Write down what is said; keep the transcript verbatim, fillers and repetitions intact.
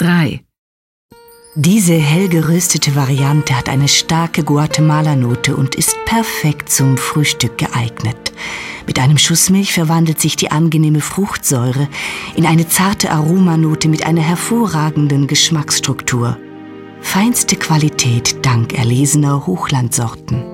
drei. Diese hell geröstete Variante hat eine starke Guatemala-Note und ist perfekt zum Frühstück geeignet. Mit einem Schuss Milch verwandelt sich die angenehme Fruchtsäure in eine zarte Aromanote mit einer hervorragenden Geschmacksstruktur. Feinste Qualität dank erlesener Hochlandsorten.